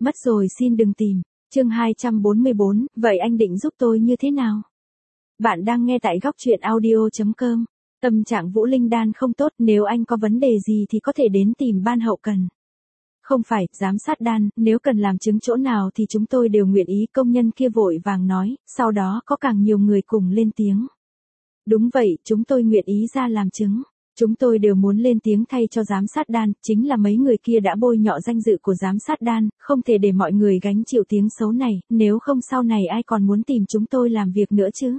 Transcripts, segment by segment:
Mất rồi xin đừng tìm. Chương 244, vậy anh định giúp tôi như thế nào? Bạn đang nghe tại góc truyện audio.com. Tâm trạng Vũ Linh Đan không tốt, nếu anh có vấn đề gì thì có thể đến tìm ban hậu cần. Không phải, giám sát Đan, nếu cần làm chứng chỗ nào thì chúng tôi đều nguyện ý, công nhân kia vội vàng nói, sau đó có càng nhiều người cùng lên tiếng. Đúng vậy, chúng tôi nguyện ý ra làm chứng. Chúng tôi đều muốn lên tiếng thay cho giám sát Đan, chính là mấy người kia đã bôi nhọ danh dự của giám sát Đan, không thể để mọi người gánh chịu tiếng xấu này, nếu không sau này ai còn muốn tìm chúng tôi làm việc nữa chứ.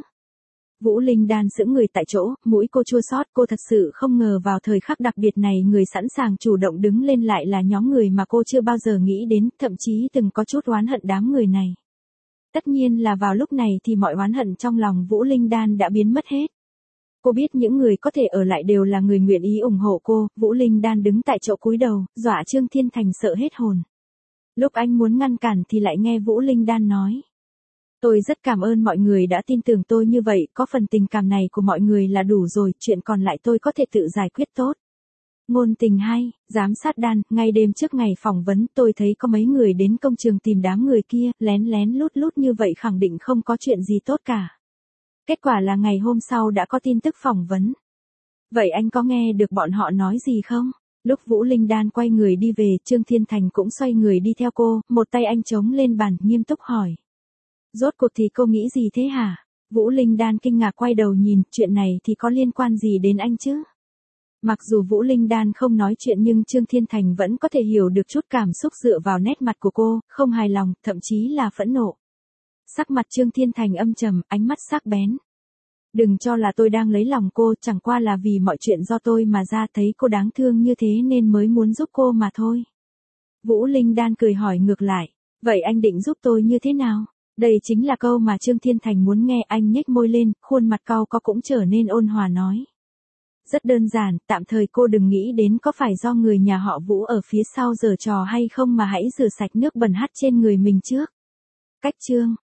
Vũ Linh Đan sững người tại chỗ, mũi cô chua xót, cô thật sự không ngờ vào thời khắc đặc biệt này người sẵn sàng chủ động đứng lên lại là nhóm người mà cô chưa bao giờ nghĩ đến, thậm chí từng có chút oán hận đám người này. Tất nhiên là vào lúc này thì mọi oán hận trong lòng Vũ Linh Đan đã biến mất hết. Cô biết những người có thể ở lại đều là người nguyện ý ủng hộ cô, Vũ Linh Đan đứng tại chỗ cúi đầu, dọa Trương Thiên Thành sợ hết hồn. Lúc anh muốn ngăn cản thì lại nghe Vũ Linh Đan nói. Tôi rất cảm ơn mọi người đã tin tưởng tôi như vậy, có phần tình cảm này của mọi người là đủ rồi, chuyện còn lại tôi có thể tự giải quyết tốt. Ngôn tình hay, giám sát Đan, ngay đêm trước ngày phỏng vấn tôi thấy có mấy người đến công trường tìm đám người kia, lén lén lút lút như vậy khẳng định không có chuyện gì tốt cả. Kết quả là ngày hôm sau đã có tin tức phỏng vấn. Vậy anh có nghe được bọn họ nói gì không? Lúc Vũ Linh Đan quay người đi về, Trương Thiên Thành cũng xoay người đi theo cô, một tay anh chống lên bàn, nghiêm túc hỏi. Rốt cuộc thì cô nghĩ gì thế hả? Vũ Linh Đan kinh ngạc quay đầu nhìn, chuyện này thì có liên quan gì đến anh chứ? Mặc dù Vũ Linh Đan không nói chuyện nhưng Trương Thiên Thành vẫn có thể hiểu được chút cảm xúc dựa vào nét mặt của cô, không hài lòng, thậm chí là phẫn nộ. Sắc mặt Trương Thiên Thành âm trầm, ánh mắt sắc bén. Đừng cho là tôi đang lấy lòng cô, chẳng qua là vì mọi chuyện do tôi mà ra, thấy cô đáng thương như thế nên mới muốn giúp cô mà thôi. Vũ Linh Đan cười hỏi ngược lại, vậy anh định giúp tôi như thế nào? Đây chính là câu mà Trương Thiên Thành muốn nghe, anh nhếch môi lên, khuôn mặt cau có cũng trở nên ôn hòa nói. Rất đơn giản, tạm thời cô đừng nghĩ đến có phải do người nhà họ Vũ ở phía sau giở trò hay không mà hãy rửa sạch nước bẩn hắt trên người mình trước. Cách chương.